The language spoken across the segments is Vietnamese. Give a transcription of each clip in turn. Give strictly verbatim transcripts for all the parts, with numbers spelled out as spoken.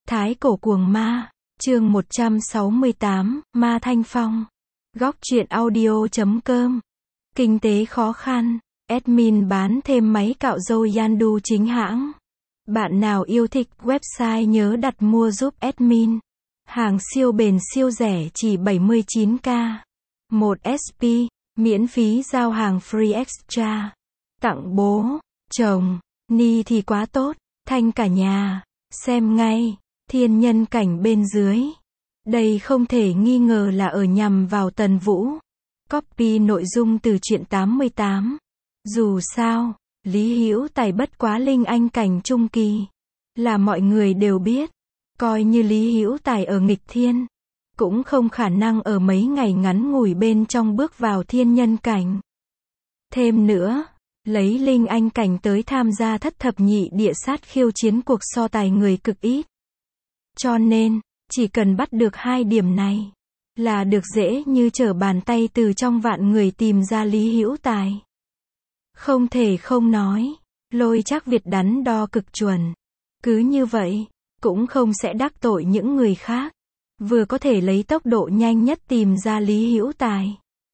Thái cổ cuồng ma, chương một trăm sáu mươi tám, Ma Thanh Phong. Góc truyện audio chấm com. Kinh tế khó khăn, admin bán thêm máy cạo râu Yandu chính hãng. Bạn nào yêu thích website nhớ đặt mua giúp admin. Hàng siêu bền siêu rẻ chỉ bảy mươi chín k. một ét pê, miễn phí giao hàng free extra. Tặng bố, chồng, ni thì quá tốt, thanh cả nhà. Xem ngay, thiên nhân cảnh bên dưới. Đây không thể nghi ngờ là ở nhằm vào Tần Vũ. Copy nội dung từ truyện tám mươi tám. Dù sao, Lý Hữu Tài bất quá linh anh cảnh trung kỳ. Là mọi người đều biết. Coi như Lý Hữu Tài ở nghịch thiên. Cũng không khả năng ở mấy ngày ngắn ngủi bên trong bước vào thiên nhân cảnh. Thêm nữa, lấy linh anh cảnh tới tham gia thất thập nhị địa sát khiêu chiến cuộc so tài người cực ít. Cho nên, chỉ cần bắt được hai điểm này, là được dễ như trở bàn tay từ trong vạn người tìm ra Lý Hữu Tài. Không thể không nói, Lôi Trác Việt đắn đo cực chuẩn. Cứ như vậy, cũng không sẽ đắc tội những người khác. Vừa có thể lấy tốc độ nhanh nhất tìm ra Lý Hữu Tài.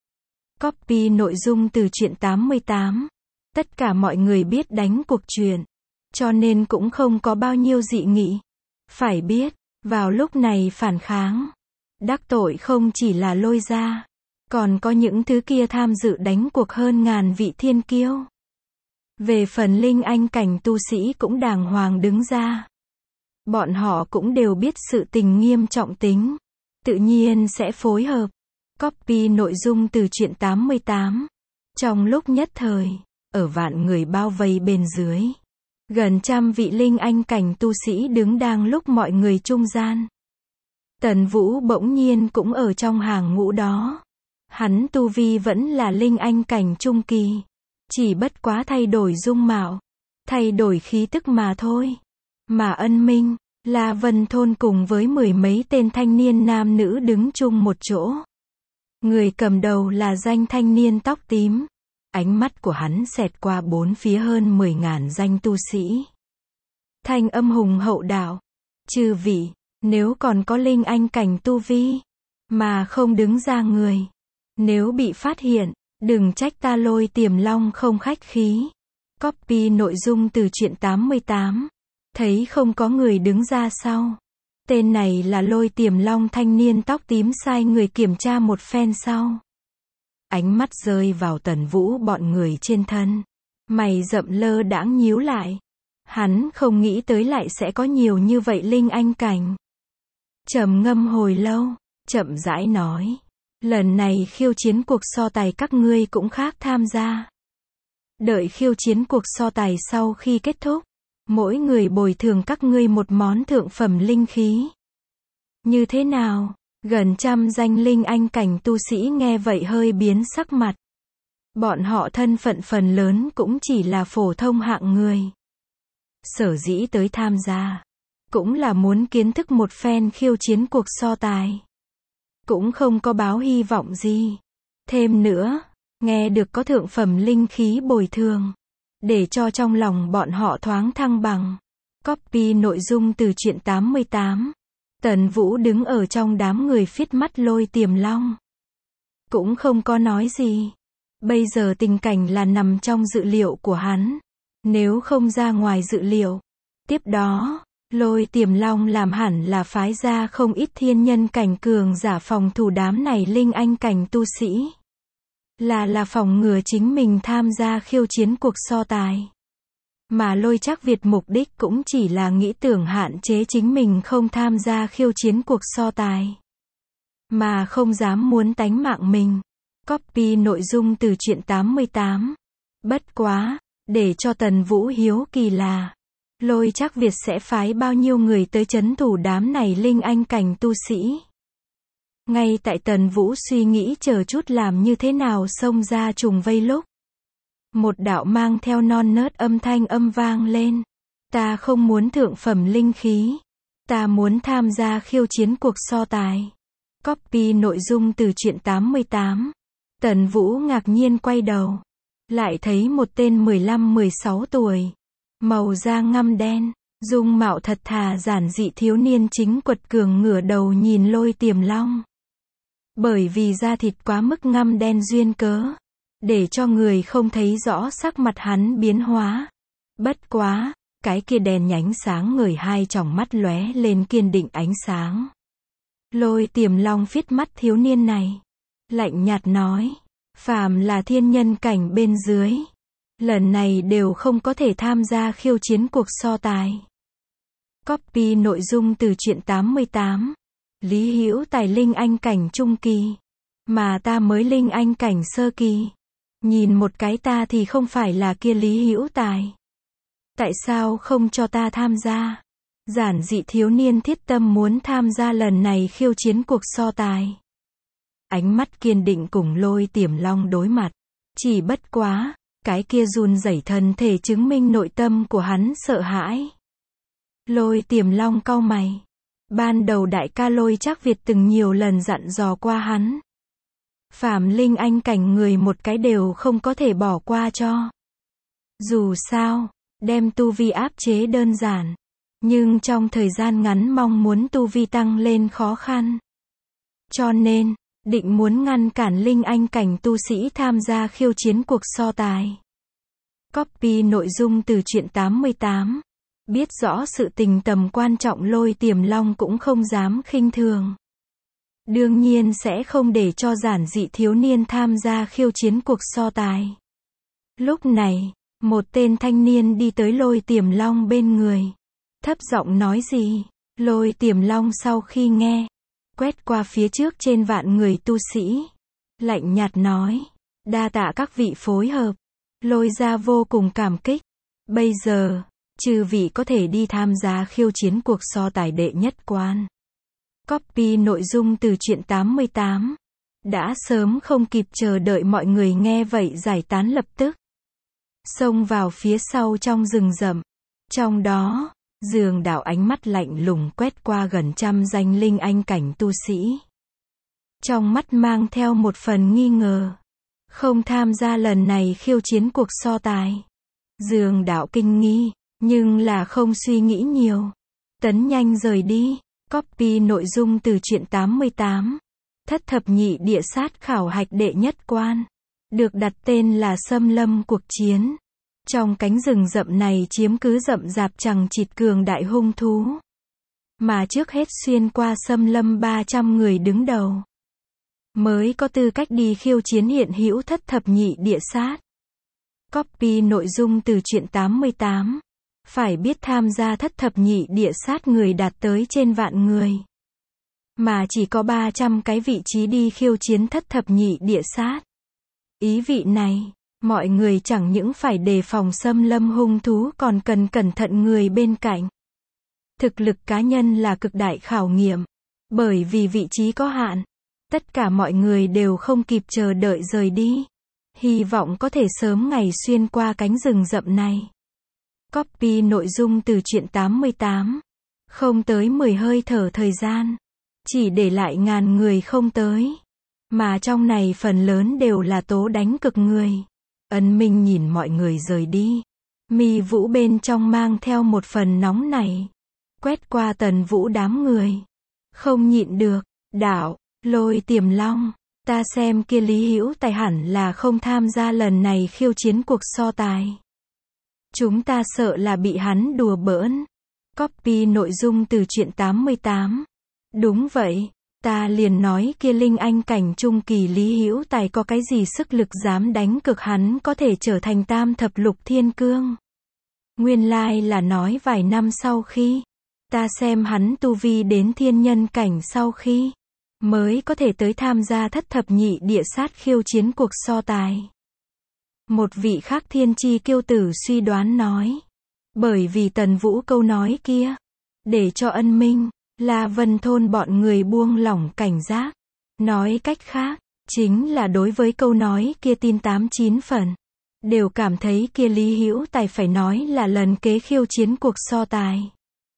Copy nội dung từ truyện tám mươi tám. Tất cả mọi người biết đánh cuộc chuyện, cho nên cũng không có bao nhiêu dị nghị. Phải biết, vào lúc này phản kháng, đắc tội không chỉ là Lôi gia, còn có những thứ kia tham dự đánh cuộc hơn ngàn vị thiên kiêu. Về phần linh anh cảnh tu sĩ cũng đàng hoàng đứng ra. Bọn họ cũng đều biết sự tình nghiêm trọng tính, tự nhiên sẽ phối hợp. Copy nội dung từ truyện tám mươi tám. Trong lúc nhất thời, ở vạn người bao vây bên dưới, gần trăm vị linh anh cảnh tu sĩ đứng đang lúc mọi người trung gian. Tần Vũ bỗng nhiên cũng ở trong hàng ngũ đó. Hắn tu vi vẫn là linh anh cảnh trung kỳ, chỉ bất quá thay đổi dung mạo, thay đổi khí tức mà thôi. Mà Ân Minh, La Vân Thôn cùng với mười mấy tên thanh niên nam nữ đứng chung một chỗ. Người cầm đầu là danh thanh niên tóc tím. Ánh mắt của hắn xẹt qua bốn phía hơn mười ngàn danh tu sĩ. Thanh âm hùng hậu đạo: chư vị, nếu còn có linh anh cảnh tu vi, mà không đứng ra người, nếu bị phát hiện, đừng trách ta Lôi Tiềm Long không khách khí. Copy nội dung từ truyện tám mươi tám. Thấy không có người đứng ra sau. Tên này là Lôi Tiềm Long thanh niên tóc tím sai người kiểm tra một phen sau. Ánh mắt rơi vào Tần Vũ bọn người trên thân. Mày rậm lơ đãng nhíu lại. Hắn không nghĩ tới lại sẽ có nhiều như vậy linh anh cảnh. Trầm ngâm hồi lâu, chậm rãi nói: lần này khiêu chiến cuộc so tài các ngươi cũng khác tham gia. Đợi khiêu chiến cuộc so tài sau khi kết thúc, mỗi người bồi thường các ngươi một món thượng phẩm linh khí. Như thế nào? Gần trăm danh linh anh cảnh tu sĩ nghe vậy hơi biến sắc mặt. Bọn họ thân phận phần lớn cũng chỉ là phổ thông hạng người. Sở dĩ tới tham gia, cũng là muốn kiến thức một phen khiêu chiến cuộc so tài. Cũng không có báo hy vọng gì. Thêm nữa, nghe được có thượng phẩm linh khí bồi thường, để cho trong lòng bọn họ thoáng thăng bằng. Copy nội dung từ truyện tám mươi tám. Tần Vũ đứng ở trong đám người phiết mắt Lôi Tiềm Long. Cũng không có nói gì. Bây giờ tình cảnh là nằm trong dự liệu của hắn. Nếu không ra ngoài dự liệu. Tiếp đó, Lôi Tiềm Long làm hẳn là phái ra không ít thiên nhân cảnh cường giả phòng thủ đám này linh anh cảnh tu sĩ. Là là phòng ngừa chính mình tham gia khiêu chiến cuộc so tài. Mà Lôi Trác Việt mục đích cũng chỉ là nghĩ tưởng hạn chế chính mình không tham gia khiêu chiến cuộc so tài. Mà không dám muốn tánh mạng mình. Copy nội dung từ truyện tám mươi tám. Bất quá, để cho Tần Vũ hiếu kỳ là, Lôi Trác Việt sẽ phái bao nhiêu người tới trấn thủ đám này linh anh cảnh tu sĩ. Ngay tại Tần Vũ suy nghĩ chờ chút làm như thế nào xông ra trùng vây lúc, một đạo mang theo non nớt âm thanh âm vang lên. Ta không muốn thượng phẩm linh khí. Ta muốn tham gia khiêu chiến cuộc so tài. Copy nội dung từ truyện tám mươi tám. Tần Vũ ngạc nhiên quay đầu. Lại thấy một tên mười lăm mười sáu tuổi. Màu da ngăm đen. Dung mạo thật thà giản dị thiếu niên chính quật cường ngửa đầu nhìn Lôi Tiềm Long. Bởi vì da thịt quá mức ngăm đen duyên cớ, để cho người không thấy rõ sắc mặt hắn biến hóa. Bất quá, cái kia đèn nhánh sáng ngời hai tròng mắt lóe lên kiên định ánh sáng. Lôi Tiềm Long phiết mắt thiếu niên này, lạnh nhạt nói, phàm là thiên nhân cảnh bên dưới, lần này đều không có thể tham gia khiêu chiến cuộc so tài. Copy nội dung từ truyện tám mươi tám. Lý Hữu Tài linh anh cảnh trung kỳ, mà ta mới linh anh cảnh sơ kỳ. Nhìn một cái ta thì không phải là kia Lý Hữu Tài. Tại sao không cho ta tham gia? Giản dị thiếu niên thiết tâm muốn tham gia lần này khiêu chiến cuộc so tài. Ánh mắt kiên định cùng Lôi Tiềm Long đối mặt. Chỉ bất quá, cái kia run rẩy thân thể chứng minh nội tâm của hắn sợ hãi. Lôi Tiềm Long cau mày. Ban đầu đại ca Lôi Trác Việt từng nhiều lần dặn dò qua hắn. Phàm linh anh cảnh người một cái đều không có thể bỏ qua cho. Dù sao, đem tu vi áp chế đơn giản. Nhưng trong thời gian ngắn mong muốn tu vi tăng lên khó khăn. Cho nên, định muốn ngăn cản linh anh cảnh tu sĩ tham gia khiêu chiến cuộc so tài. Copy nội dung từ truyện tám mươi tám. Biết rõ sự tình tầm quan trọng Lôi Tiềm Long cũng không dám khinh thường. Đương nhiên sẽ không để cho giản dị thiếu niên tham gia khiêu chiến cuộc so tài. Lúc này, một tên thanh niên đi tới Lôi Tiềm Long bên người. Thấp giọng nói gì? Lôi Tiềm Long sau khi nghe, quét qua phía trước trên vạn người tu sĩ. Lạnh nhạt nói, đa tạ các vị phối hợp. Lôi gia vô cùng cảm kích. Bây giờ, chư vị có thể đi tham gia khiêu chiến cuộc so tài đệ nhất quan. Copy nội dung từ truyện tám mươi tám. Đã sớm không kịp chờ đợi mọi người nghe vậy giải tán lập tức. Xông vào phía sau trong rừng rậm. Trong đó, Dương Đạo ánh mắt lạnh lùng quét qua gần trăm danh linh anh cảnh tu sĩ. Trong mắt mang theo một phần nghi ngờ. Không tham gia lần này khiêu chiến cuộc so tài. Dương Đạo kinh nghi, nhưng là không suy nghĩ nhiều. Tấn nhanh rời đi. Copy nội dung từ truyện tám mươi tám. Thất thập nhị địa sát khảo hạch đệ nhất quan. Được đặt tên là Xâm Lâm cuộc chiến. Trong cánh rừng rậm này chiếm cứ rậm rạp chằng chịt cường đại hung thú. Mà trước hết xuyên qua xâm lâm ba trăm người đứng đầu. Mới có tư cách đi khiêu chiến hiện hữu thất thập nhị địa sát. Copy nội dung từ truyện tám mươi tám. Phải biết tham gia thất thập nhị địa sát người đạt tới trên vạn người. Mà chỉ có ba trăm cái vị trí đi khiêu chiến thất thập nhị địa sát. Ý vị này, mọi người chẳng những phải đề phòng xâm lâm hung thú còn cần cẩn thận người bên cạnh. Thực lực cá nhân là cực đại khảo nghiệm. Bởi vì vị trí có hạn, tất cả mọi người đều không kịp chờ đợi rời đi. Hy vọng có thể sớm ngày xuyên qua cánh rừng rậm này. Copy nội dung từ truyện tám mươi tám. Không tới mười hơi thở thời gian. Chỉ để lại ngàn người không tới. Mà trong này phần lớn đều là tố đánh cực người. Ân Minh nhìn mọi người rời đi. Mi Vũ bên trong mang theo một phần nóng này. Quét qua Tần Vũ đám người. Không nhịn được. Đạo, Lôi Tiềm Long. Ta xem kia Lý Hữu Tài hẳn là không tham gia lần này khiêu chiến cuộc so tài. Chúng ta sợ là bị hắn đùa bỡn. Copy nội dung từ truyện tám mươi tám. Đúng vậy, ta liền nói kia linh anh cảnh trung kỳ Lý Hữu Tài có cái gì sức lực dám đánh cực hắn có thể trở thành tam thập lục thiên cương. Nguyên lai là nói vài năm sau khi, ta xem hắn tu vi đến thiên nhân cảnh sau khi, mới có thể tới tham gia thất thập nhị địa sát khiêu chiến cuộc so tài. Một vị khác thiên chi kiêu tử suy đoán nói. Bởi vì Tần Vũ câu nói kia, để cho Ân Minh, La Vân thôn bọn người buông lỏng cảnh giác. Nói cách khác, chính là đối với câu nói kia tin tám chín phần. Đều cảm thấy kia Lý Hữu Tài phải nói là lần kế khiêu chiến cuộc so tài.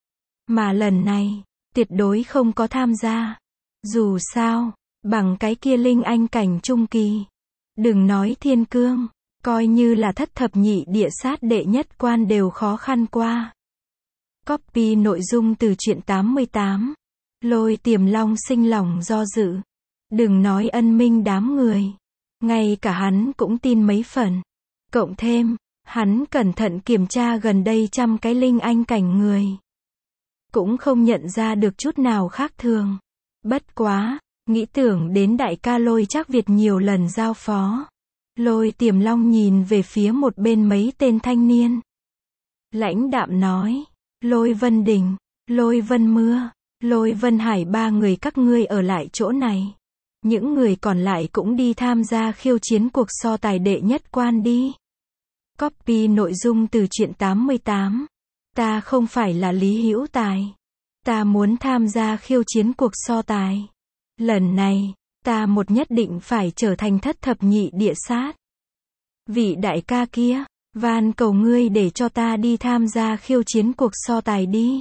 Mà lần này, tuyệt đối không có tham gia. Dù sao, bằng cái kia linh anh cảnh trung kỳ. Đừng nói thiên cương, coi như là thất thập nhị địa sát đệ nhất quan đều khó khăn qua. Copy nội dung từ truyện tám mươi tám. Lôi Tiềm Long sinh lòng do dự. Đừng nói ân minh đám người. Ngay cả hắn cũng tin mấy phần. Cộng thêm, hắn cẩn thận kiểm tra gần đây trăm cái linh anh cảnh người. Cũng không nhận ra được chút nào khác thường. Bất quá, nghĩ tưởng đến đại ca Lôi Trác Việt nhiều lần giao phó. Lôi Tiềm Long nhìn về phía một bên mấy tên thanh niên. Lãnh đạm nói, Lôi Vân Đình, Lôi Vân Mưa, Lôi Vân Hải ba người các ngươi ở lại chỗ này. Những người còn lại cũng đi tham gia khiêu chiến cuộc so tài đệ nhất quan đi. Copy nội dung từ truyện tám mươi tám. Ta không phải là Lý Hữu Tài. Ta muốn tham gia khiêu chiến cuộc so tài. Lần này, ta một nhất định phải trở thành thất thập nhị địa sát. Vị đại ca kia, van cầu ngươi để cho ta đi tham gia khiêu chiến cuộc so tài đi.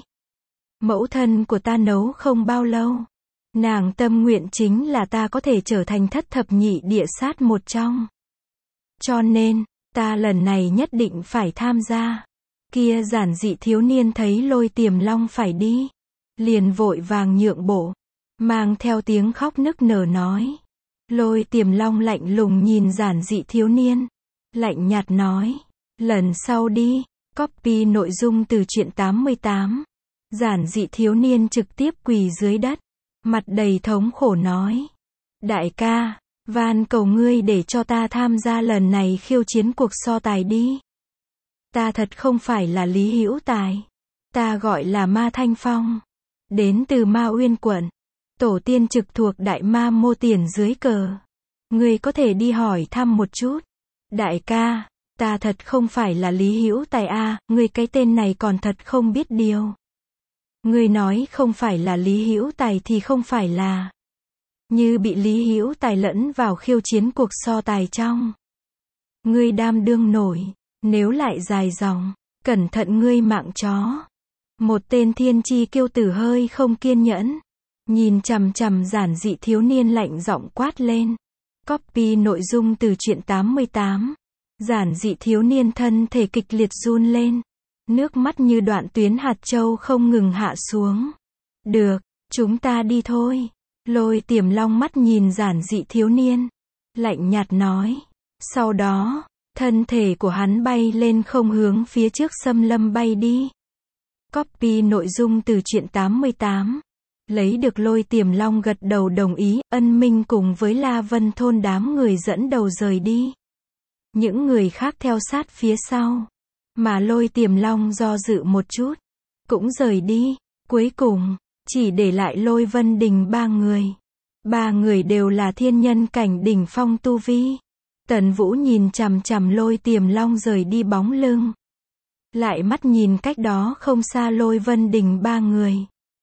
Mẫu thân của ta nấu không bao lâu. Nàng tâm nguyện chính là ta có thể trở thành thất thập nhị địa sát một trong. Cho nên, ta lần này nhất định phải tham gia. Kia giản dị thiếu niên thấy Lôi Tiềm Long phải đi. Liền vội vàng nhượng bộ. Mang theo tiếng khóc nức nở nói. Lôi Tiềm Long lạnh lùng nhìn giản dị thiếu niên. Lạnh nhạt nói. Lần sau đi. Copy nội dung từ truyện tám mươi tám. Giản dị thiếu niên trực tiếp quỳ dưới đất. Mặt đầy thống khổ nói. Đại ca, van cầu ngươi để cho ta tham gia lần này khiêu chiến cuộc so tài đi. Ta thật không phải là Lý Hữu Tài. Ta gọi là Ma Thanh Phong. Đến từ Ma Uyên quận. Tổ tiên trực thuộc Đại Ma Mô Tiền dưới cờ. Ngươi có thể đi hỏi thăm một chút. Đại ca, ta thật không phải là Lý Hữu Tài a, à, ngươi cái tên này còn thật không biết điều. Ngươi nói không phải là Lý Hữu Tài thì không phải là. Như bị Lý Hữu Tài lẫn vào khiêu chiến cuộc so tài trong. Ngươi đam đương nổi, nếu lại dài dòng, cẩn thận ngươi mạng chó. Một tên thiên chi kiêu tử hơi không kiên nhẫn. Nhìn chằm chằm giản dị thiếu niên lạnh giọng quát lên. Copy nội dung từ truyện tám mươi tám. Giản dị thiếu niên thân thể kịch liệt run lên. Nước mắt như đoạn tuyến hạt châu không ngừng hạ xuống. Được, chúng ta đi thôi. Lôi Tiềm Long mắt nhìn giản dị thiếu niên. Lạnh nhạt nói. Sau đó, thân thể của hắn bay lên không hướng phía trước xâm lâm bay đi. Copy nội dung từ truyện tám mươi tám. Lấy được Lôi Tiềm Long gật đầu đồng ý, Ân Minh cùng với La Vân thôn đám người dẫn đầu rời đi. Những người khác theo sát phía sau. Mà Lôi Tiềm Long do dự một chút. Cũng rời đi. Cuối cùng, chỉ để lại Lôi Vân Đình ba người. Ba người đều là thiên nhân cảnh đỉnh phong tu vi. Tần Vũ nhìn chằm chằm Lôi Tiềm Long rời đi bóng lưng. Lại mắt nhìn cách đó không xa Lôi Vân Đình ba người.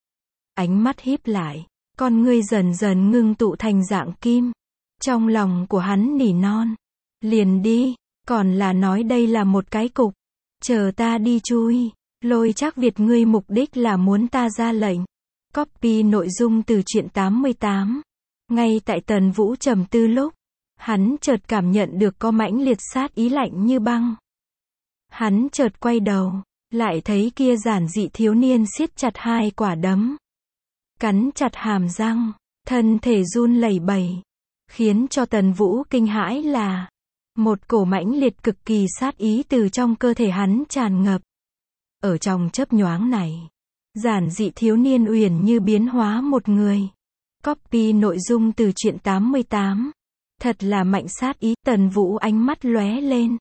Ánh mắt híp lại. Con ngươi dần dần ngưng tụ thành dạng kim. Trong lòng của hắn nỉ non. Liền đi. Còn là nói đây là một cái cục. Chờ ta đi chui. Lôi Trác Việt ngươi mục đích là muốn ta ra lệnh. Copy nội dung từ truyện tám mươi tám. Ngay tại Tần Vũ trầm tư lúc. Hắn chợt cảm nhận được có mãnh liệt sát ý lạnh như băng. Hắn chợt quay đầu. Lại thấy kia giản dị thiếu niên siết chặt hai quả đấm. Cắn chặt hàm răng. Thân thể run lẩy bẩy. Khiến cho Tần Vũ kinh hãi là. Một cổ mãnh liệt cực kỳ sát ý từ trong cơ thể hắn tràn ngập. Ở trong chớp nhoáng này. Giản dị thiếu niên uyển như biến hóa một người. Copy nội dung từ truyện tám mươi tám. Thật là mạnh sát ý. Tần Vũ ánh mắt lóe lên.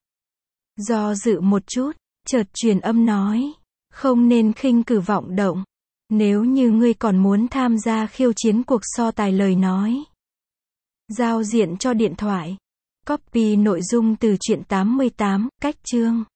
Do dự một chút. Chợt truyền âm nói. Không nên khinh cử vọng động. Nếu như ngươi còn muốn tham gia khiêu chiến cuộc so tài lời nói. Giao diện cho điện thoại. Copy nội dung từ truyện tám mươi tám. Cách chương.